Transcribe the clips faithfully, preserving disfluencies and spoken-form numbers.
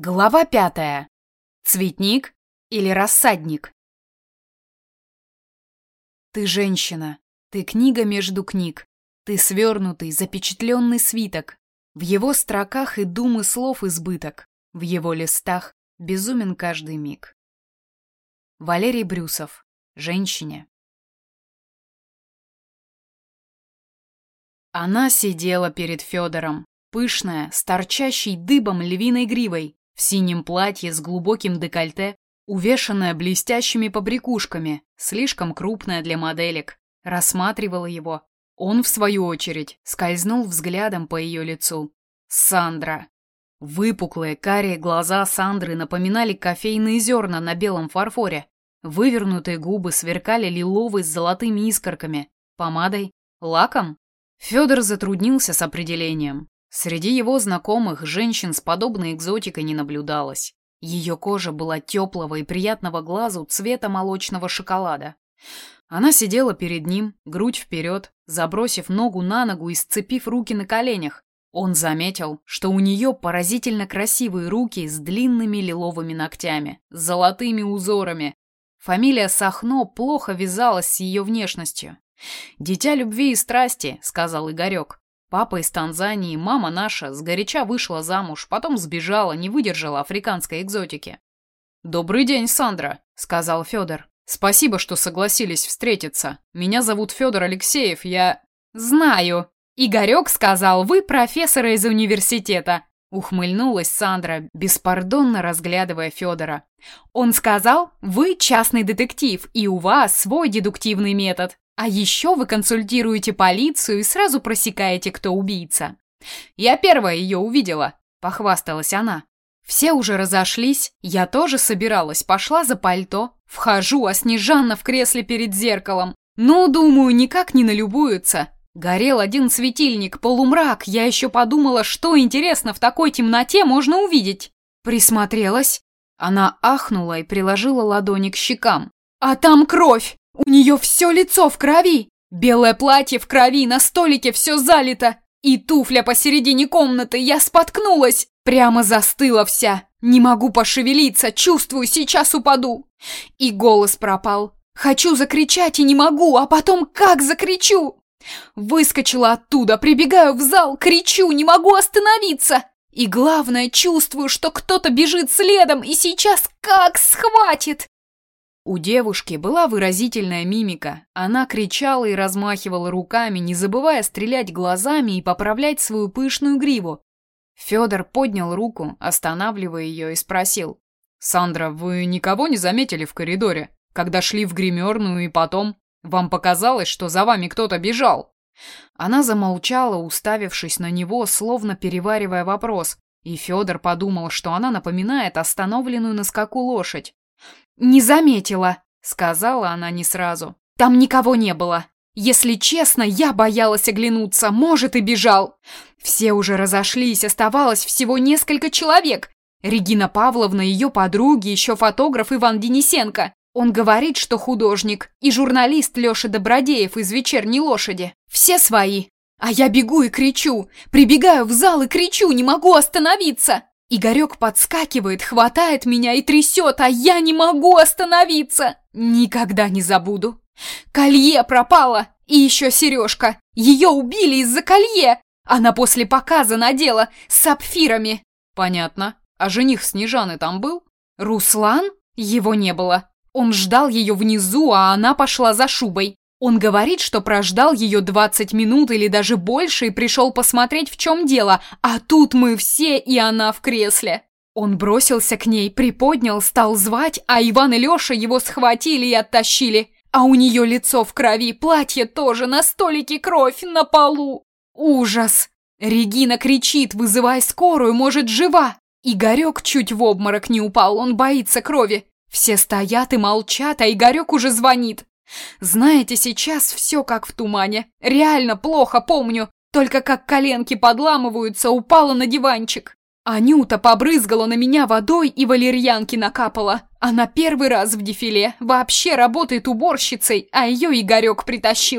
Глава пятая. Цветник или рассадник? Ты женщина, ты книга между книг, ты свернутый, запечатленный свиток. В его строках и думы слов избыток, в его листах безумен каждый миг. Валерий Брюсов. Женщине. Она сидела перед Федором, пышная, с торчащей дыбом львиной гривой, в синем платье с глубоким декольте, увешанная блестящими побрякушками, слишком крупная для моделек, рассматривала его. Он, в свою очередь, скользнул взглядом по ее лицу. Сандра. Выпуклые карие глаза Сандры напоминали кофейные зерна на белом фарфоре. Вывернутые губы сверкали лиловой с золотыми искорками. Помадой? Лаком? Федор затруднился с определением. Среди его знакомых женщин с подобной экзотикой не наблюдалось. Ее кожа была теплого и приятного глазу цвета молочного шоколада. Она сидела перед ним, грудь вперед, забросив ногу на ногу и сцепив руки на коленях. Он заметил, что у нее поразительно красивые руки с длинными лиловыми ногтями, с золотыми узорами. Фамилия Сахно плохо вязалась с ее внешностью. «Дитя любви и страсти», — сказал Игорек. Папа из Танзании, мама наша, сгоряча вышла замуж, потом сбежала, не выдержала африканской экзотики. «Добрый день, Сандра», — сказал Федор. «Спасибо, что согласились встретиться. Меня зовут Федор Алексеев, я...» «Знаю. Игорек сказал, вы профессора из университета», — ухмыльнулась Сандра, беспардонно разглядывая Федора. «Он сказал, вы частный детектив, и у вас свой дедуктивный метод. А еще вы консультируете полицию и сразу просекаете, кто убийца». «Я первая ее увидела», — похвасталась она. Все уже разошлись, я тоже собиралась, пошла за пальто. Вхожу, а Снежанна в кресле перед зеркалом. Ну, думаю, никак не налюбуются. Горел один светильник, полумрак. Я еще подумала, что интересно в такой темноте можно увидеть. Присмотрелась. Она ахнула и приложила ладони к щекам. А там кровь! У нее все лицо в крови! Белое платье в крови, на столике все залито. И туфля посередине комнаты, я споткнулась. Прямо застыла вся. Не могу пошевелиться, чувствую, сейчас упаду. И голос пропал. Хочу закричать и не могу, а потом как закричу? Выскочила оттуда, прибегаю в зал, кричу, не могу остановиться. И главное, чувствую, что кто-то бежит следом и сейчас как схватит. У девушки была выразительная мимика. Она кричала и размахивала руками, не забывая стрелять глазами и поправлять свою пышную гриву. Федор поднял руку, останавливая ее, и спросил. «Сандра, вы никого не заметили в коридоре, когда шли в гримерную и потом? Вам показалось, что за вами кто-то бежал?» Она замолчала, уставившись на него, словно переваривая вопрос, и Федор подумал, что она напоминает остановленную на скаку лошадь. «Не заметила», — сказала она не сразу. «Там никого не было. Если честно, я боялась оглянуться, может, и бежал. Все уже разошлись, оставалось всего несколько человек. Регина Павловна, ее подруги, еще фотограф Иван Денисенко. Он говорит, что художник, и журналист Леша Добродеев из «Вечерней лошади». Все свои. А я бегу и кричу, прибегаю в зал и кричу, не могу остановиться. Игорек подскакивает, хватает меня и трясет, а я не могу остановиться. Никогда не забуду. Колье пропало, и еще сережка. Ее убили из-за колье. Она после показа надела с сапфирами. Понятно. А жених Снежаны там был? Руслан? Его не было. Он ждал ее внизу, а она пошла за шубой. Он говорит, что прождал ее двадцать минут или даже больше и пришел посмотреть, в чем дело, а тут мы все, и она в кресле. Он бросился к ней, приподнял, стал звать, а Иван и Леша его схватили и оттащили. А у нее лицо в крови, платье тоже, на столике кровь, на полу. Ужас! Регина кричит, вызывай скорую, может, жива. Игорек чуть в обморок не упал, он боится крови. Все стоят и молчат, а Игорек уже звонит. Знаете, сейчас все как в тумане. Реально плохо помню. Только как коленки подламываются, упала на диванчик. Анюта побрызгала на меня водой и валерьянки накапала. Она первый раз в дефиле, вообще работает уборщицей, а ее Игорек притащил.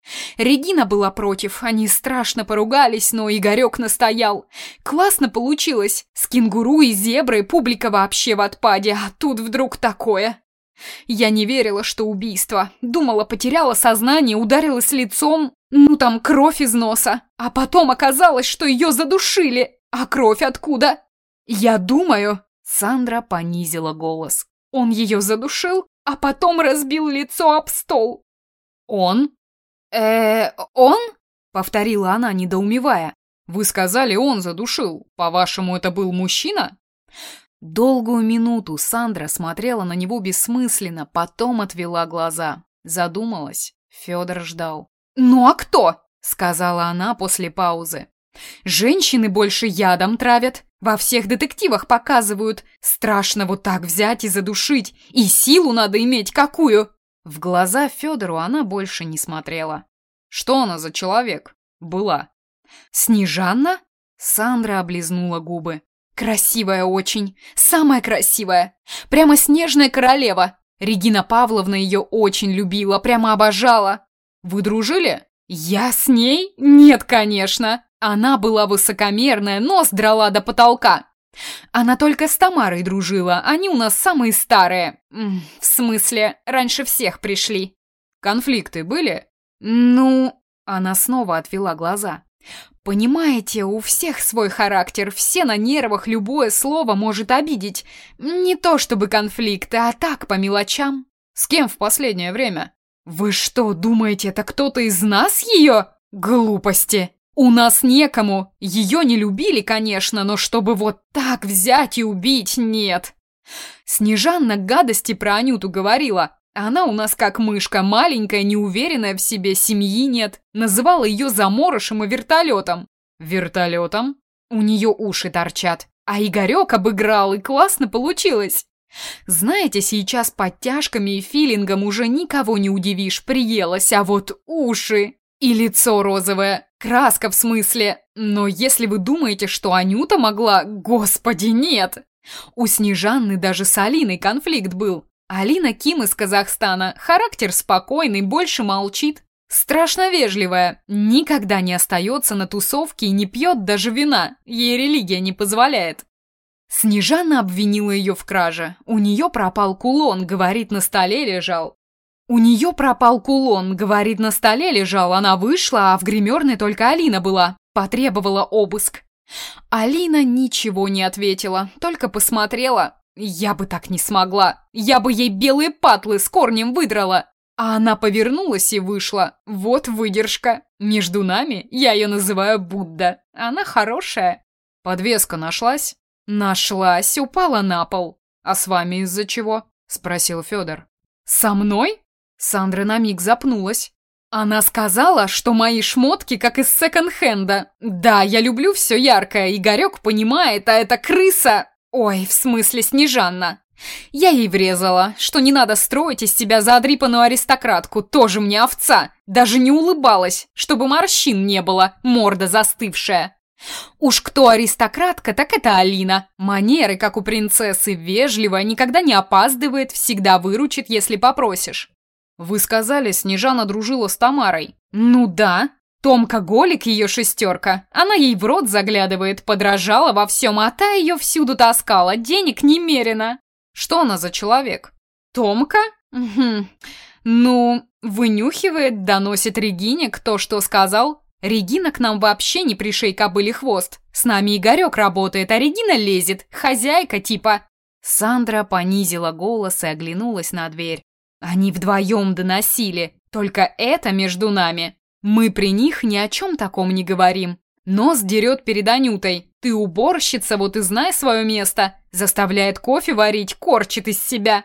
Регина была против, они страшно поругались, но Игорек настоял. Классно получилось. С кенгуру и зеброй публика вообще в отпаде, а тут вдруг такое. Я не верила, что убийство. Думала, потеряла сознание, ударилась лицом, ну там кровь из носа. А потом оказалось, что ее задушили. А кровь откуда? Я думаю... Сандра понизила голос. Он ее задушил, а потом разбил лицо об стол. Он? э он?» — повторила она, недоумевая. «Вы сказали, он задушил. По-вашему, это был мужчина?» Долгую минуту Сандра смотрела на него бессмысленно, потом отвела глаза. Задумалась. Федор ждал. «Ну а кто?» — сказала она после паузы. «Женщины больше ядом травят. Во всех детективах показывают. Страшно вот так взять и задушить. И силу надо иметь какую!» В глаза Федору она больше не смотрела. «Что она за человек? Была?» «Снежанна?» Сандра облизнула губы. «Красивая очень. Самая красивая. Прямо снежная королева. Регина Павловна ее очень любила, прямо обожала». «Вы дружили?» «Я с ней? Нет, конечно. Она была высокомерная, нос драла до потолка. Она только с Тамарой дружила, они у нас самые старые. В смысле, раньше всех пришли». «Конфликты были?» «Ну...» Она снова отвела глаза. «Понимаете, у всех свой характер, все на нервах, любое слово может обидеть. Не то чтобы конфликты, а так, по мелочам». «С кем в последнее время?» «Вы что, думаете, это кто-то из нас ее?» «Глупости! У нас некому. Ее не любили, конечно, но чтобы вот так взять и убить, нет». Снежанна гадости про Анюту говорила. Она у нас как мышка, маленькая, неуверенная в себе, семьи нет. Называла ее заморышем и вертолетом. Вертолетом? У нее уши торчат. А Игорек обыграл, и классно получилось. Знаете, сейчас подтяжками и филингом уже никого не удивишь, приелась, а вот уши и лицо розовое, краска в смысле. Но если вы думаете, что Анюта могла, господи, нет. У Снежанны даже с Алиной конфликт был. Алина Ким из Казахстана, характер спокойный, больше молчит. Страшно вежливая, никогда не остается на тусовке и не пьет даже вина, ей религия не позволяет. Снежана обвинила ее в краже. У нее пропал кулон, говорит, на столе лежал. У нее пропал кулон, говорит, на столе лежал, она вышла, а в гримерной только Алина была, потребовала обыск. Алина ничего не ответила, только посмотрела. Я бы так не смогла, я бы ей белые патлы с корнем выдрала. А она повернулась и вышла. Вот выдержка. Между нами я ее называю Будда. Она хорошая. Подвеска нашлась? Нашлась, упала на пол. А с вами из-за чего? Спросил Федор. Со мной? Сандра на миг запнулась. Она сказала, что мои шмотки как из секонд-хенда. Да, я люблю все яркое, Игорек понимает, а эта крыса... Ой, в смысле Снежанна. Я ей врезала, что не надо строить из себя задрипанную аристократку, тоже мне овца. Даже не улыбалась, чтобы морщин не было, морда застывшая. Уж кто аристократка, так это Алина. Манеры, как у принцессы, вежливая, никогда не опаздывает, всегда выручит, если попросишь. Вы сказали, Снежана дружила с Тамарой. Ну да. Томка Голик ее шестерка. Она ей в рот заглядывает, подражала во всем, а та ее всюду таскала, денег немерено. Что она за человек? Томка? Угу. Ну, вынюхивает, доносит Регине, кто что сказал. Регина к нам вообще не пришей кобыли хвост. С нами Игорек работает, а Регина лезет, хозяйка типа. Сандра понизила голос и оглянулась на дверь. Они вдвоем доносили, только это между нами. Мы при них ни о чем таком не говорим. Нос дерет перед Анютой. Ты уборщица, вот и знай свое место. Заставляет кофе варить, корчит из себя.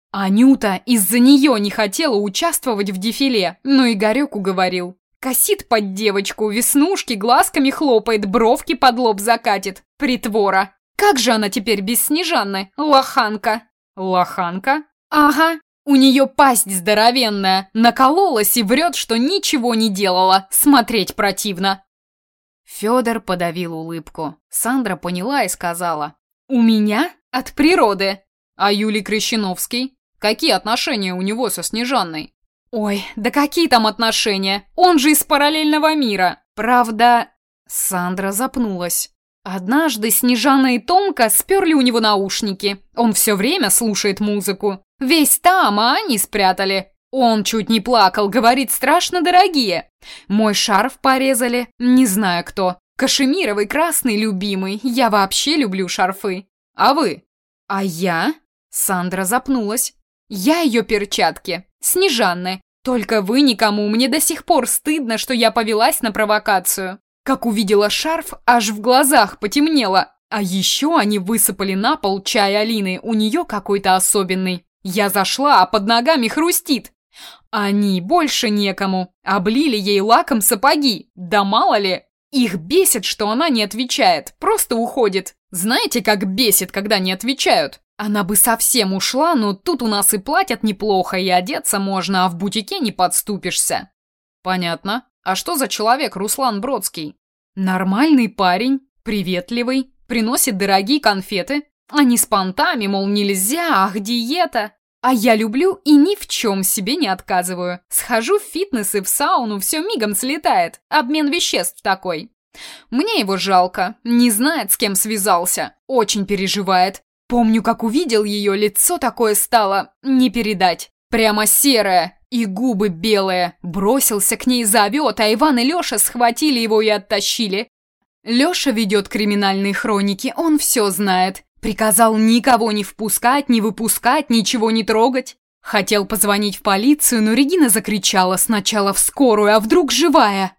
Анюта из-за нее не хотела участвовать в дефиле, но Игорек уговорил. Косит под девочку, веснушки глазками хлопает, бровки под лоб закатит. Притвора. Как же она теперь без Снежанны? Лоханка. Лоханка? Ага. У нее пасть здоровенная, накололась и врет, что ничего не делала, смотреть противно. Федор подавил улыбку. Сандра поняла и сказала. У меня? От природы. А Юлий Крещеновский? Какие отношения у него со Снежанной? Ой, да какие там отношения? Он же из параллельного мира. Правда... Сандра запнулась. Однажды Снежана и Томка сперли у него наушники. Он все время слушает музыку. Весь там, а они спрятали. Он чуть не плакал, говорит, страшно дорогие. Мой шарф порезали, не знаю кто. Кашемировый красный любимый, я вообще люблю шарфы. А вы? А я? Сандра запнулась. Я ее перчатки, Снежанны. Только вы никому, мне до сих пор стыдно, что я повелась на провокацию. Как увидела шарф, аж в глазах потемнело. А еще они высыпали на пол чай Алины, у нее какой-то особенный. Я зашла, а под ногами хрустит. Они больше некому. Облили ей лаком сапоги. Да мало ли. Их бесит, что она не отвечает, просто уходит. Знаете, как бесит, когда не отвечают? Она бы совсем ушла, но тут у нас и платят неплохо, и одеться можно, а в бутике не подступишься. Понятно. А что за человек Руслан Бродский? Нормальный парень, приветливый, приносит дорогие конфеты. Они с понтами, мол, нельзя, ах, диета. А я люблю и ни в чем себе не отказываю. Схожу в фитнес и в сауну, все мигом слетает. Обмен веществ такой. Мне его жалко, не знает, с кем связался. Очень переживает. Помню, как увидел ее, лицо такое стало, не передать. Прямо серое и губы белые. Бросился к ней, зовет, а Иван и Леша схватили его и оттащили. Леша ведет криминальные хроники, он все знает. Приказал никого не впускать, не выпускать, ничего не трогать. Хотел позвонить в полицию, но Регина закричала сначала в скорую, а вдруг живая.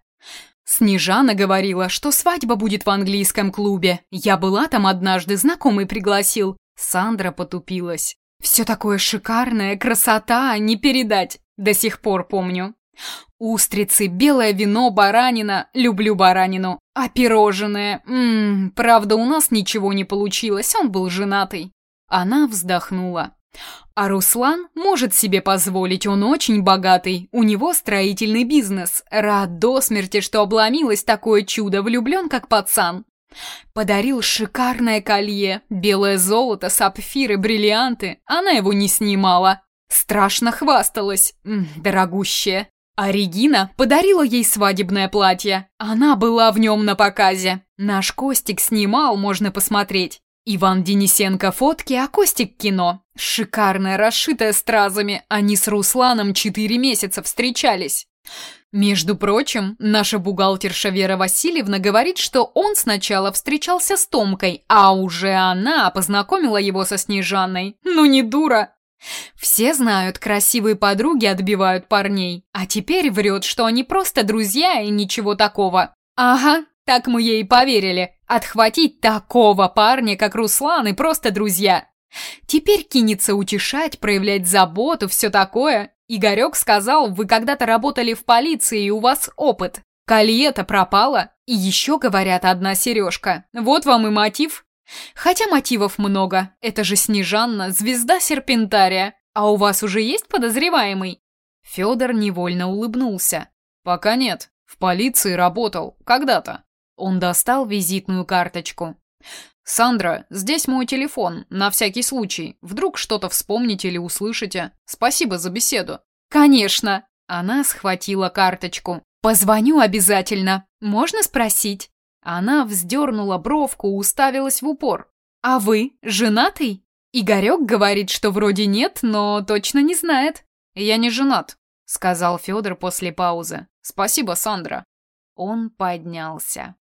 Снежана говорила, что свадьба будет в английском клубе. Я была там однажды, знакомый пригласил. Сандра потупилась. Все такое шикарное, красота, не передать. До сих пор помню. Устрицы, белое вино, баранина. Люблю баранину. А пирожные? Ммм, правда, у нас ничего не получилось, он был женатый. Она вздохнула. А Руслан может себе позволить, он очень богатый. У него строительный бизнес. Рад до смерти, что обломилось такое чудо, влюблен как пацан. Подарил шикарное колье, белое золото, сапфиры, бриллианты. Она его не снимала. Страшно хвасталась. М, дорогущее. А Регина подарила ей свадебное платье. Она была в нем на показе. Наш Костик снимал, можно посмотреть. Иван Денисенко фотки, а Костик кино. Шикарное, расшитое стразами. Они с Русланом четыре месяца встречались. Между прочим, наша бухгалтерша Вера Васильевна говорит, что он сначала встречался с Томкой, а уже она познакомила его со Снежанной. Ну не дура. Все знают, красивые подруги отбивают парней, а теперь врет, что они просто друзья и ничего такого. Ага, так мы ей и поверили. Отхватить такого парня, как Руслан, и просто друзья. Теперь кинется утешать, проявлять заботу, все такое. Игорек сказал, вы когда-то работали в полиции и у вас опыт. Колье-то пропало. И еще, говорят, одна сережка. Вот вам и мотив. Хотя мотивов много. Это же Снежанна, звезда Серпентария. А у вас уже есть подозреваемый? Федор невольно улыбнулся. Пока нет. В полиции работал. Когда-то. Он достал визитную карточку. «Сандра, здесь мой телефон, на всякий случай. Вдруг что-то вспомните или услышите. Спасибо за беседу». «Конечно!» Она схватила карточку. «Позвоню обязательно. Можно спросить?» Она вздернула бровку, уставилась в упор. «А вы женатый?» Игорек говорит, что вроде нет, но точно не знает. «Я не женат», — сказал Федор после паузы. «Спасибо, Сандра». Он поднялся.